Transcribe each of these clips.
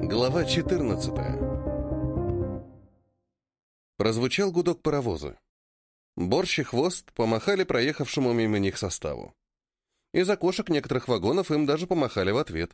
Глава 14. Прозвучал гудок паровоза. Борщ и Хвост помахали проехавшему мимо них составу. Из окошек некоторых вагонов им даже помахали в ответ.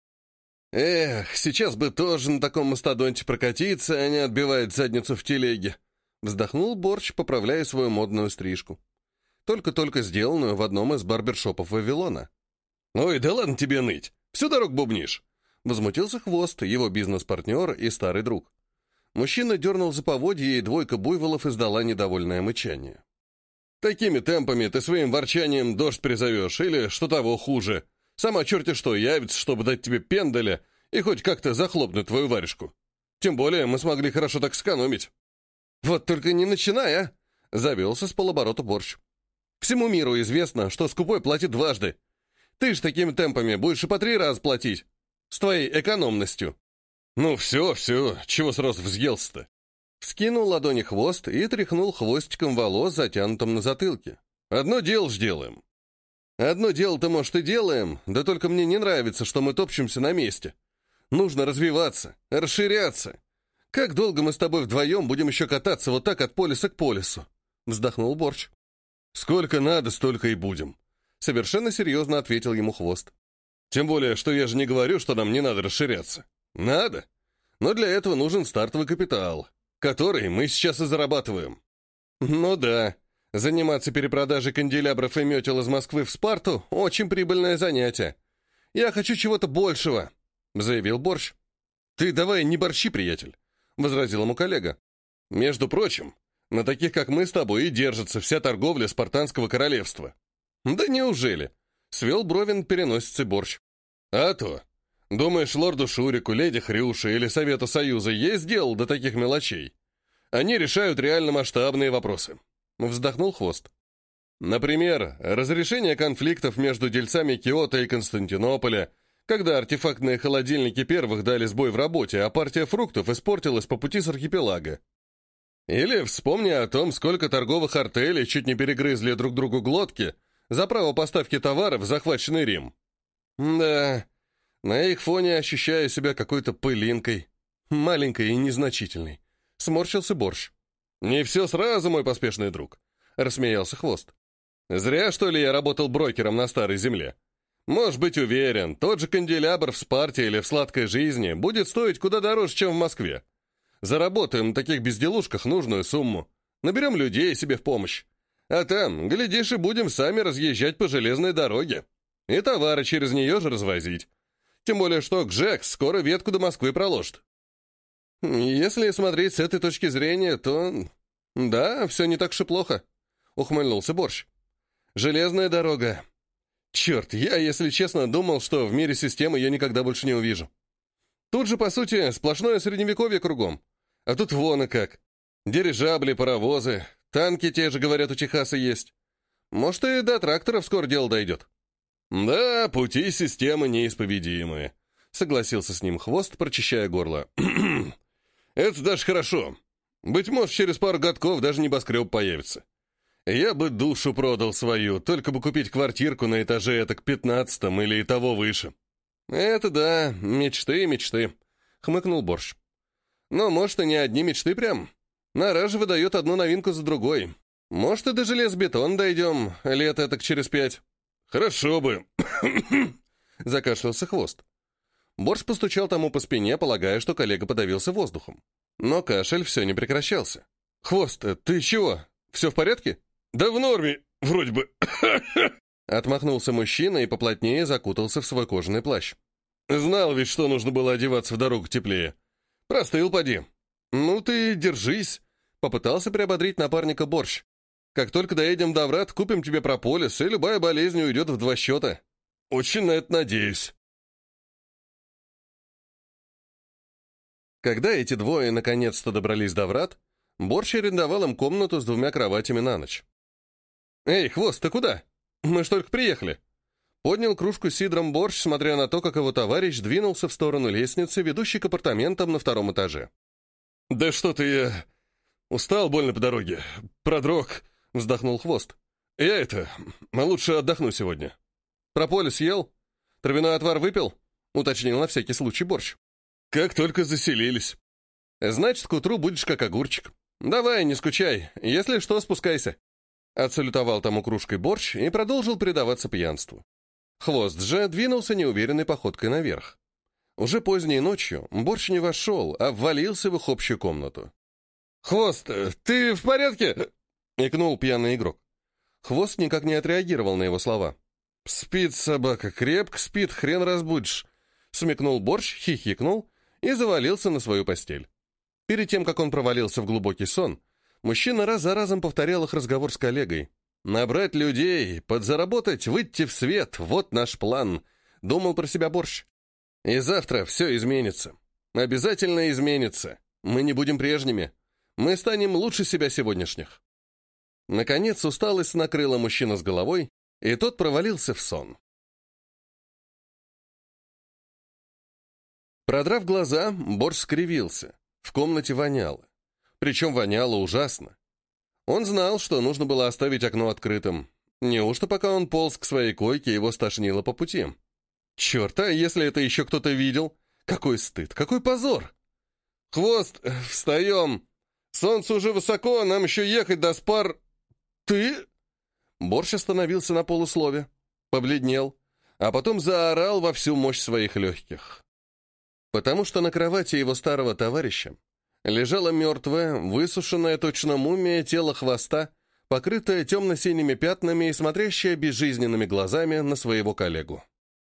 «Эх, сейчас бы тоже на таком мастодонте прокатиться, а не отбивать задницу в телеге», вздохнул Борщ, поправляя свою модную стрижку. Только-только сделанную в одном из барбершопов Вавилона. «Ой, да ладно тебе ныть! Всю дорогу бубнишь!» Возмутился Хвост, его бизнес-партнер и старый друг. Мужчина дернул за поводья, и двойка буйволов издала недовольное мычание. «Такими темпами ты своим ворчанием дождь призовешь, или, что того хуже, сама черти что явится, чтобы дать тебе пендаля и хоть как-то захлопнуть твою варежку. Тем более мы смогли хорошо так сэкономить». «Вот только не начинай, а!» — завелся с полоборота Борщ. «Всему миру известно, что скупой платит дважды. Ты ж такими темпами будешь и по 3 раза платить. С твоей экономностью». «Ну все, чего сразу взъелся-то?» Вскинул ладони Хвост и тряхнул хвостиком волос, затянутым на затылке. «Одно дело ж делаем». «Одно дело-то, может, и делаем, да только мне не нравится, что мы топчемся на месте. Нужно развиваться, расширяться. Как долго мы с тобой вдвоем будем еще кататься вот так от полюса к полюсу?» Вздохнул Борщ. «Сколько надо, столько и будем», — совершенно серьезно ответил ему Хвост. «Тем более, что я же не говорю, что нам не надо расширяться. Надо. Но для этого нужен стартовый капитал, который мы сейчас и зарабатываем». «Ну да, заниматься перепродажей канделябров и метел из Москвы в Спарту — очень прибыльное занятие. Я хочу чего-то большего», — заявил Борщ. «Ты давай не борщи, приятель», — возразил ему коллега. «Между прочим, на таких, как мы с тобой, и держится вся торговля спартанского королевства». «Да неужели?» — свел брови над переносицей Борщ. «А то. Думаешь, лорду Шурику, леди Хрюше или Совету Союза есть дело до таких мелочей? Они решают реально масштабные вопросы». Вздохнул Хвост. «Например, разрешение конфликтов между дельцами Киото и Константинополя, когда артефактные холодильники первых дали сбой в работе, а партия фруктов испортилась по пути с архипелага. Или вспомни о том, сколько торговых артелей чуть не перегрызли друг другу глотки за право поставки товаров в захваченный Рим. Да, на их фоне ощущаю себя какой-то пылинкой, маленькой и незначительной», — сморщился Борщ. «Не все сразу, мой поспешный друг», — рассмеялся Хвост. «Зря, что ли, я работал брокером на Старой Земле. Можешь быть уверен, тот же канделябр в Спарте или в Сладкой жизни будет стоить куда дороже, чем в Москве. Заработаем на таких безделушках нужную сумму, наберем людей себе в помощь. А там, глядишь, и будем сами разъезжать по железной дороге. И товары через нее же развозить. Тем более, что Гжекс скоро ветку до Москвы проложит». «Если смотреть с этой точки зрения, то... да, все не так уж и плохо», — ухмыльнулся Борщ. «Железная дорога. Черт, я, если честно, думал, что в мире системы я никогда больше не увижу. Тут же, по сути, сплошное средневековье кругом. А тут вон и как. Дирижабли, паровозы, танки те же, говорят, у Техаса есть. Может, и до тракторов скоро дело дойдет». «Да, пути системы неисповедимые», — согласился с ним Хвост, прочищая горло. «Это даже хорошо. Быть может, через пару годков даже небоскреб появится. Я бы душу продал свою, только бы купить квартирку на этаже этак 15-м или и того выше». «Это да, мечты и мечты», — хмыкнул Борщ. «Но, может, и не одни мечты прям. Нараж выдает одну новинку за другой. Может, и до железобетона дойдем, лет этак через 5. «Хорошо бы», — закашлялся Хвост. Борщ постучал тому по спине, полагая, что коллега подавился воздухом. Но кашель все не прекращался. «Хвост, ты чего? Все в порядке?» «Да в норме, вроде бы». Отмахнулся мужчина и поплотнее закутался в свой кожаный плащ. «Знал ведь, что нужно было одеваться в дорогу теплее. Простыл, поди». «Ну ты держись», — попытался приободрить напарника Борщ. «Как только доедем до Врат, купим тебе прополис, и любая болезнь уйдет в 2 счета». «Очень на это надеюсь». Когда эти двое наконец-то добрались до Врат, Борщ арендовал им комнату с 2 кроватями на ночь. «Эй, Хвост, ты куда? Мы ж только приехали». Поднял кружку с сидром Борщ, смотря на то, как его товарищ двинулся в сторону лестницы, ведущей к апартаментам на 2-м этаже. «Да что ты, я... устал больно по дороге. Продрог», — вздохнул Хвост. «Я лучше отдохну сегодня». «Прополис ел? Травяной отвар выпил?» — уточнил на всякий случай Борщ. Как только заселились. Значит, к утру будешь как огурчик. Давай, не скучай. Если что, спускайся. Отсалютовал тому кружкой борщ и продолжил предаваться пьянству. Хвост же двинулся неуверенной походкой наверх. Уже поздней ночью борщ не вошел, а ввалился в их общую комнату. «Хвост, ты в порядке?» — икнул пьяный игрок. Хвост никак не отреагировал на его слова. «Спит собака, крепко спит, хрен разбудишь», — смекнул борщ, хихикнул и завалился на свою постель. Перед тем, как он провалился в глубокий сон, мужчина раз за разом повторял их разговор с коллегой. «Набрать людей, подзаработать, выйти в свет — вот наш план», — думал про себя борщ. «И завтра все изменится. Обязательно изменится. Мы не будем прежними. Мы станем лучше себя сегодняшних». Наконец усталость накрыла мужчину с головой, и тот провалился в сон. Продрав глаза, борщ скривился. В комнате воняло. Причем воняло ужасно. Он знал, что нужно было оставить окно открытым. Неужто пока он полз к своей койке, его стошнило по пути? Черт, а если это еще кто-то видел? Какой стыд, какой позор! «Хвост, встаем! Солнце уже высоко, нам еще ехать до Спар...» «Ты?» Борщ остановился на полуслове, побледнел, а потом заорал во всю мощь своих легких. Потому что на кровати его старого товарища лежало мертвое, высушенное точно мумия тело хвоста, покрытое темно-синими пятнами и смотрящее безжизненными глазами на своего коллегу.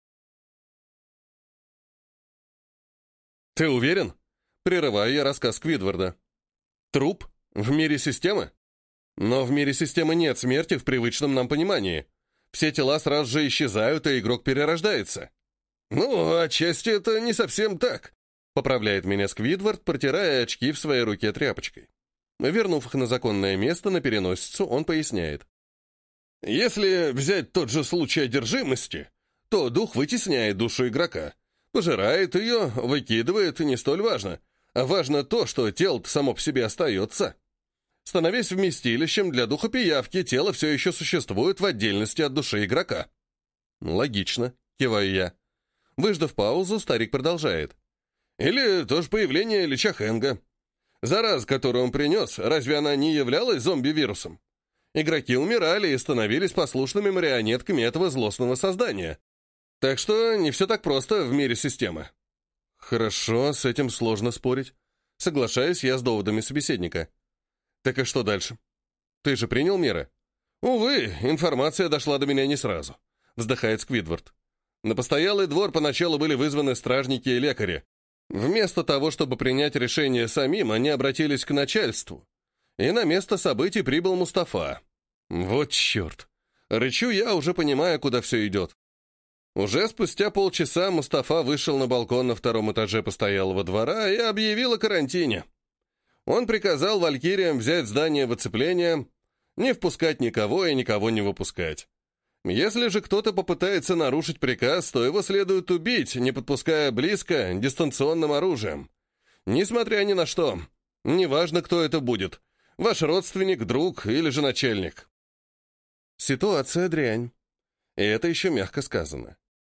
«Ты уверен?» — прерываю я рассказ Сквидварда. «Труп? В мире системы?» «Но в мире системы нет смерти в привычном нам понимании. Все тела сразу же исчезают, и игрок перерождается». «Ну, отчасти это не совсем так», — поправляет меня Сквидвард, протирая очки в своей руке тряпочкой. Вернув их на законное место, на переносицу, он поясняет. «Если взять тот же случай одержимости, то дух вытесняет душу игрока, пожирает ее, выкидывает, не столь важно. А важно то, что тело само по себе остается. Становясь вместилищем для духопиявки, тело все еще существует в отдельности от души игрока». «Логично», — киваю я. Выждав паузу, старик продолжает. «Или тоже появление Лича Хэнга. Зараза, которую он принес, разве она не являлась зомби-вирусом? Игроки умирали и становились послушными марионетками этого злостного создания. Так что не все так просто в мире системы». «Хорошо, с этим сложно спорить. Соглашаюсь я с доводами собеседника. Так и что дальше? Ты же принял меры?» «Увы, информация дошла до меня не сразу», — вздыхает Сквидвард. «На постоялый двор поначалу были вызваны стражники и лекари. Вместо того, чтобы принять решение самим, они обратились к начальству. И на место событий прибыл Мустафа. Вот черт! Рычу я, уже понимая, куда все идет. Уже спустя полчаса Мустафа вышел на балкон на втором этаже постоялого двора и объявил о карантине. Он приказал валькириям взять здание в оцепление, не впускать никого и никого не выпускать. Если же кто-то попытается нарушить приказ, то его следует убить, не подпуская близко дистанционным оружием. Несмотря ни на что, неважно, кто это будет, ваш родственник, друг или же начальник. Ситуация дрянь. И это еще мягко сказано.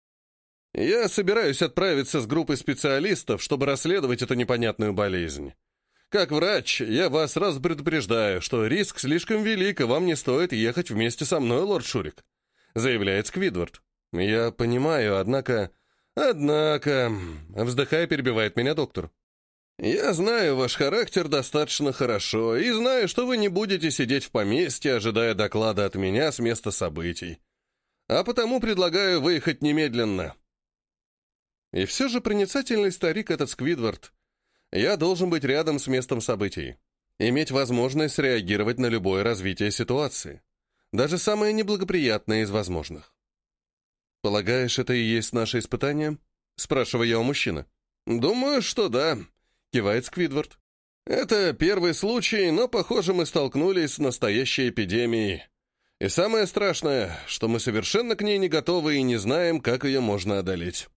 Я собираюсь отправиться с группой специалистов, чтобы расследовать эту непонятную болезнь. Как врач, я вас сразу предупреждаю, что риск слишком велик, и вам не стоит ехать вместе со мной, лорд Шурик», — заявляет Сквидвард. «Я понимаю, однако...» вздыхая, перебивает меня доктор. «Я знаю ваш характер достаточно хорошо и знаю, что вы не будете сидеть в поместье, ожидая доклада от меня с места событий. А потому предлагаю выехать немедленно». И все же проницательный старик этот Сквидвард. Я должен быть рядом с местом событий, иметь возможность реагировать на любое развитие ситуации, даже самое неблагоприятное из возможных. «Полагаешь, это и есть наше испытание?» — спрашиваю я у мужчины. «Думаю, что да», — кивает Сквидвард. «Это первый случай, но, похоже, мы столкнулись с настоящей эпидемией. И самое страшное, что мы совершенно к ней не готовы и не знаем, как ее можно одолеть».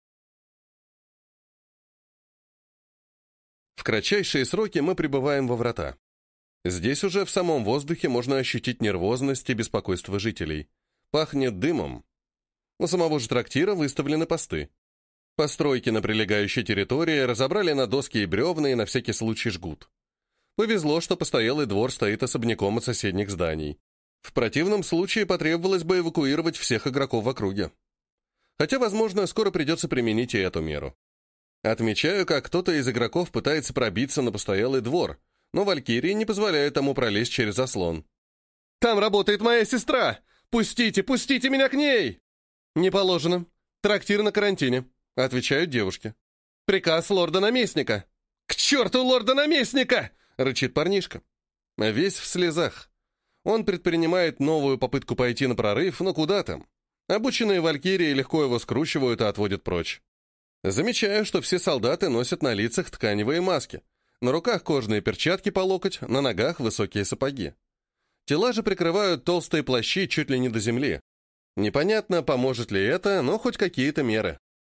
В кратчайшие сроки мы прибываем во врата. Здесь уже в самом воздухе можно ощутить нервозность и беспокойство жителей. Пахнет дымом. У самого же трактира выставлены посты. Постройки на прилегающей территории разобрали на доски и бревна и на всякий случай жгут. Повезло, что постоялый двор стоит особняком от соседних зданий. В противном случае потребовалось бы эвакуировать всех игроков в округе. Хотя, возможно, скоро придется применить и эту меру. Отмечаю, как кто-то из игроков пытается пробиться на постоялый двор, но валькирии не позволяют ему пролезть через заслон. «Там работает моя сестра! Пустите, пустите меня к ней!» «Не положено. Трактир на карантине», — отвечают девушки. «Приказ лорда-наместника». «К черту лорда-наместника!» — рычит парнишка. Весь в слезах. Он предпринимает новую попытку пойти на прорыв, но куда там? Обученные валькирии легко его скручивают и отводят прочь. Замечаю, что все солдаты носят на лицах тканевые маски. На руках кожаные перчатки по локоть, на ногах высокие сапоги. Тела же прикрывают толстые плащи чуть ли не до земли. Непонятно, поможет ли это, но хоть какие-то меры.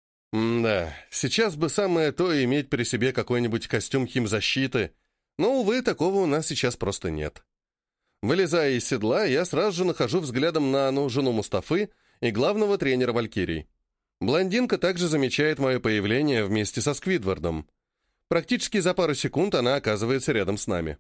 Да, сейчас бы самое то иметь при себе какой-нибудь костюм химзащиты, но, увы, такого у нас сейчас просто нет. Вылезая из седла, я сразу же нахожу взглядом Нану, жену Мустафы и главного тренера валькирий. Блондинка также замечает мое появление вместе со Сквидвардом. Практически за пару секунд она оказывается рядом с нами.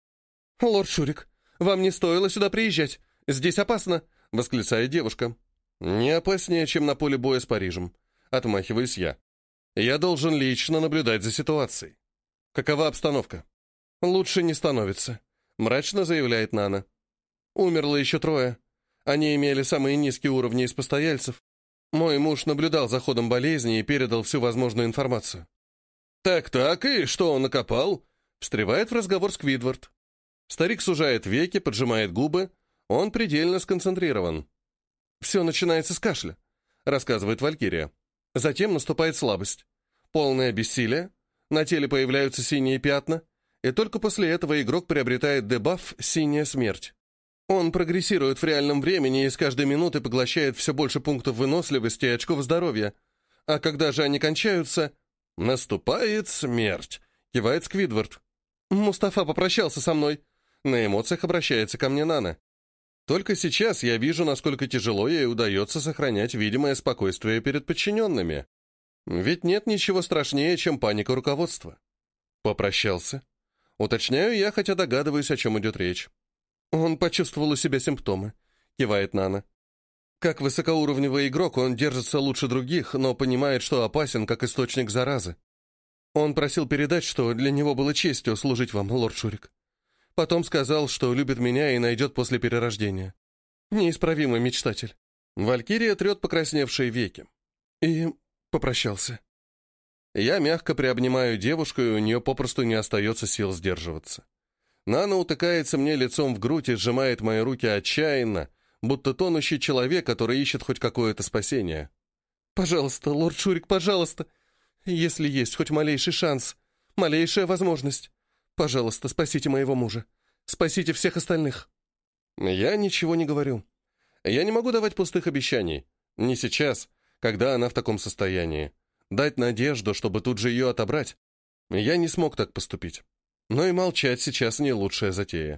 «Лорд Шурик, вам не стоило сюда приезжать. Здесь опасно!» — восклицает девушка. «Не опаснее, чем на поле боя с Парижем», — отмахиваюсь я. «Я должен лично наблюдать за ситуацией. Какова обстановка?» «Лучше не становится», — мрачно заявляет Нана. «Умерло еще 3. Они имели самые низкие уровни из постояльцев. Мой муж наблюдал за ходом болезни и передал всю возможную информацию». «Так-так, и что он накопал?» — встревает в разговор Сквидвард. Старик сужает веки, поджимает губы. Он предельно сконцентрирован. «Все начинается с кашля», — рассказывает Валькирия. Затем наступает слабость. Полное бессилие. На теле появляются синие пятна. И только после этого игрок приобретает дебаф «Синяя смерть». Он прогрессирует в реальном времени и с каждой минуты поглощает все больше пунктов выносливости и очков здоровья. А когда же они кончаются... «Наступает смерть», — кивает Сквидвард. «Мустафа попрощался со мной». На эмоциях обращается ко мне Нана. Только сейчас я вижу, насколько тяжело ей удается сохранять видимое спокойствие перед подчиненными. Ведь нет ничего страшнее, чем паника руководства. «Попрощался». Уточняю я, хотя догадываюсь, о чем идет речь. «Он почувствовал у себя симптомы», — кивает Нана. «Как высокоуровневый игрок он держится лучше других, но понимает, что опасен, как источник заразы. Он просил передать, что для него было честью служить вам, лорд Шурик. Потом сказал, что любит меня и найдет после перерождения. Неисправимый мечтатель». Валькирия трет покрасневшие веки. И попрощался. Я мягко приобнимаю девушку, и у нее попросту не остается сил сдерживаться. Нана утыкается мне лицом в грудь и сжимает мои руки отчаянно, будто тонущий человек, который ищет хоть какое-то спасение. «Пожалуйста, лорд Шурик, пожалуйста, если есть хоть малейший шанс, малейшая возможность, пожалуйста, спасите моего мужа, спасите всех остальных». Я ничего не говорю. Я не могу давать пустых обещаний. Не сейчас, когда она в таком состоянии. Дать надежду, чтобы тут же ее отобрать. Я не смог так поступить. Но и молчать сейчас не лучшая затея.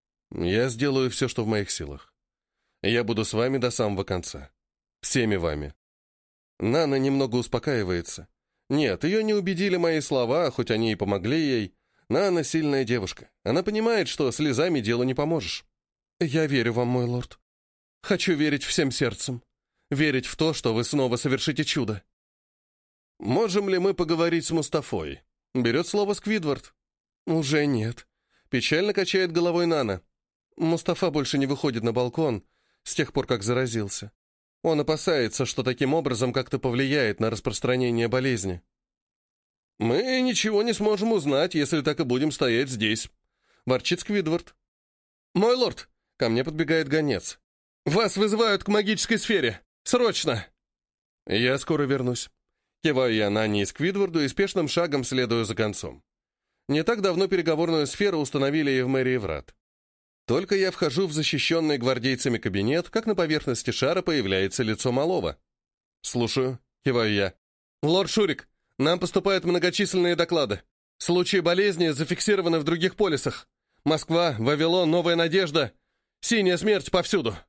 Я сделаю все, что в моих силах. Я буду с вами до самого конца. Всеми вами. Нана немного успокаивается. Нет, ее не убедили мои слова, хоть они и помогли ей. Нана сильная девушка. Она понимает, что слезами делу не поможешь. «Я верю вам, мой лорд. Хочу верить всем сердцем. Верить в то, что вы снова совершите чудо». «Можем ли мы поговорить с Мустафой?» Берет слово Сквидвард. «Уже нет». Печально качает головой Нана. Мустафа больше не выходит на балкон с тех пор, как заразился. Он опасается, что таким образом как-то повлияет на распространение болезни. «Мы ничего не сможем узнать, если так и будем стоять здесь», — ворчит Сквидвард. «Мой лорд!» — ко мне подбегает гонец. «Вас вызывают к магической сфере! Срочно!» «Я скоро вернусь». Киваю я Нане и Сквидварду и спешным шагом следую за концом. Не так давно переговорную сферу установили и в мэрии Врат. Только я вхожу в защищенный гвардейцами кабинет, как на поверхности шара появляется лицо малого. «Слушаю», — киваю я. «Лорд Шурик, нам поступают многочисленные доклады. Случаи болезни зафиксированы в других полисах. Москва, Вавилон, Новая Надежда. Синяя смерть повсюду».